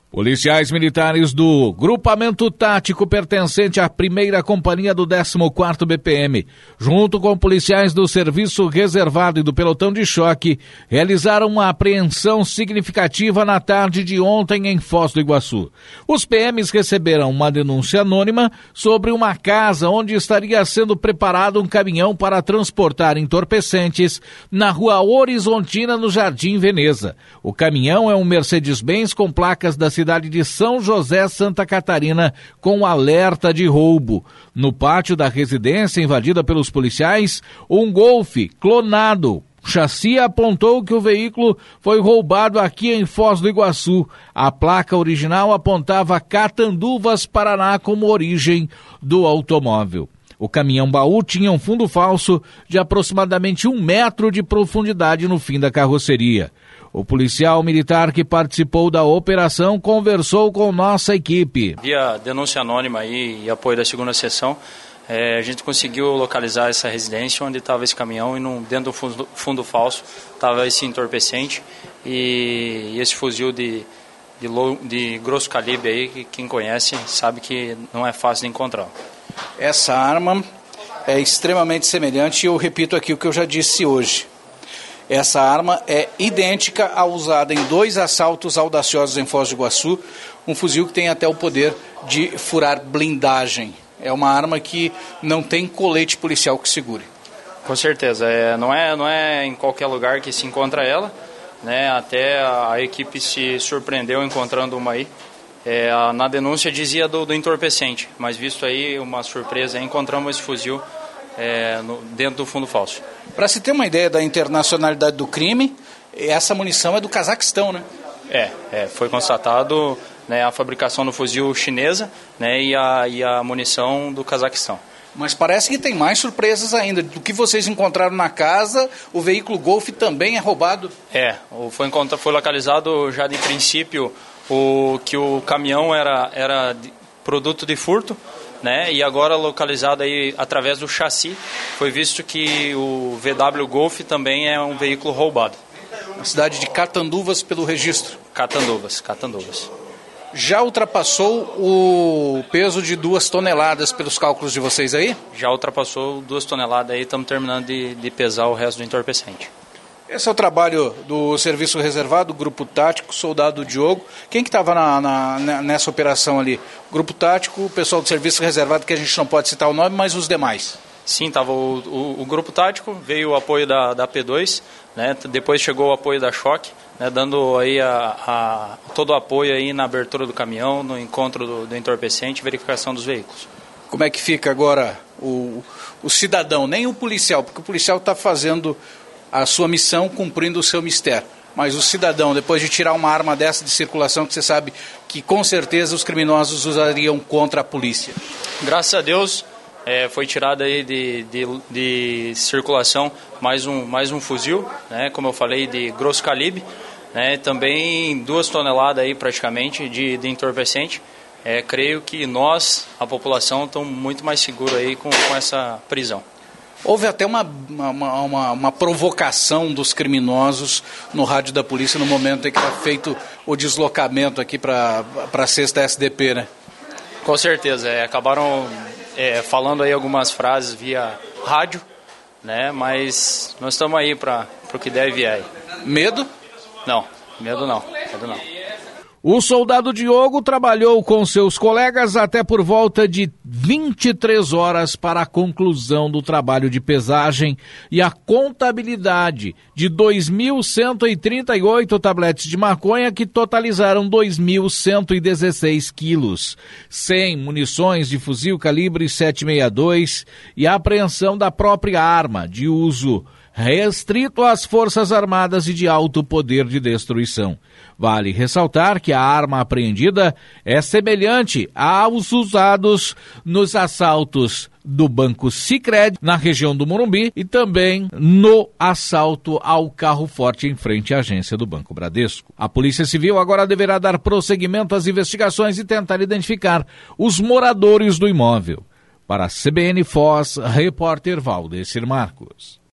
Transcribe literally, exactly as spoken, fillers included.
Policiais militares do Grupamento Tático pertencente à primeira Companhia do décimo quarto B P M, junto com policiais do Serviço Reservado e do Pelotão de Choque, realizaram uma apreensão significativa na tarde de ontem em Foz do Iguaçu. Os P Ms receberam uma denúncia anônima sobre uma casa onde estaria sendo preparado um caminhão para transportar entorpecentes na Rua Horizontina, no Jardim Veneza. O caminhão é um Mercedes-Benz com placas da cidade de São José, Santa Catarina, com alerta de roubo. No pátio da residência invadida pelos policiais, um Golf clonado. O chassi apontou que o veículo foi roubado aqui em Foz do Iguaçu. A placa original apontava Catanduvas, Paraná, como origem do automóvel. O caminhão-baú tinha um fundo falso de aproximadamente um metro de profundidade no fim da carroceria. O policial militar que participou da operação conversou com nossa equipe. Via denúncia anônima aí e apoio da segunda seção, é, a gente conseguiu localizar essa residência onde estava esse caminhão e no, dentro do fundo, fundo falso estava esse entorpecente e, e esse fuzil de, de, low, de grosso calibre aí, que quem conhece sabe que não é fácil de encontrar. Essa arma é extremamente semelhante e eu repito aqui o que eu já disse hoje. Essa arma é idêntica à usada em dois assaltos audaciosos em Foz do Iguaçu, um fuzil que tem até o poder de furar blindagem. É uma arma que não tem colete policial que segure. Com certeza, é, não, é, não é em qualquer lugar que se encontra ela, né? Até a, a equipe se surpreendeu encontrando uma aí. É, a, na denúncia dizia do, do entorpecente, mas visto aí uma surpresa, encontramos esse fuzil é, no, dentro do fundo falso. Para se ter uma ideia da internacionalidade do crime, essa munição é do Cazaquistão, né? É, é foi constatado, né, a fabricação do fuzil chinesa, né, e, a, e a munição do Cazaquistão. Mas parece que tem mais surpresas ainda. Do que vocês encontraram na casa, o veículo Golf também é roubado? É, foi, foi localizado já de princípio o, que o caminhão era, era produto de furto, né? E agora localizado aí através do chassi, foi visto que o V W Golf também é um veículo roubado. Na cidade de Catanduvas pelo registro. Catanduvas, Catanduvas. Já ultrapassou o peso de duas toneladas pelos cálculos de vocês aí? Já ultrapassou duas toneladas aí, estamos terminando de, de pesar o resto do entorpecente. Esse é o trabalho do Serviço Reservado, Grupo Tático, Soldado Diogo. Quem que estava na, na, nessa operação ali? Grupo Tático, o pessoal do Serviço Reservado, que a gente não pode citar o nome, mas os demais. Sim, estava o, o, o Grupo Tático, veio o apoio da, da P dois, né? Depois chegou o apoio da Choque, né? Dando aí a, a, todo o apoio aí na abertura do caminhão, no encontro do, do entorpecente e verificação dos veículos. Como é que fica agora o, o cidadão, nem o policial, porque o policial está fazendo a sua missão, cumprindo o seu mistério. Mas o cidadão, depois de tirar uma arma dessa de circulação, que você sabe que com certeza os criminosos usariam contra a polícia. Graças a Deus, é, foi tirado aí de, de, de circulação mais um, mais um fuzil, né, como eu falei, de grosso calibre, né, também duas toneladas aí praticamente de, de entorpecente. É, creio que nós, a população, estamos muito mais seguros aí com, com essa prisão. Houve até uma, uma, uma, uma provocação dos criminosos no rádio da polícia no momento em que era feito o deslocamento aqui para a sexta S D P, né? Com certeza, é, acabaram é, falando aí algumas frases via rádio, né? Mas nós estamos aí para o que deve vir aí. Medo? Não, medo não, medo não. O soldado Diogo trabalhou com seus colegas até por volta de vinte e três horas para a conclusão do trabalho de pesagem e a contabilidade de dois mil cento e trinta e oito tabletes de maconha que totalizaram dois mil cento e dezesseis quilos, cem munições de fuzil calibre sete sessenta e dois e a apreensão da própria arma de uso restrito às Forças Armadas e de alto poder de destruição. Vale ressaltar que a arma apreendida é semelhante aos usados nos assaltos do Banco Sicredi, na região do Morumbi, e também no assalto ao carro forte em frente à agência do Banco Bradesco. A Polícia Civil agora deverá dar prosseguimento às investigações e tentar identificar os moradores do imóvel. Para a C B N Foz, repórter Valdecir Marcos.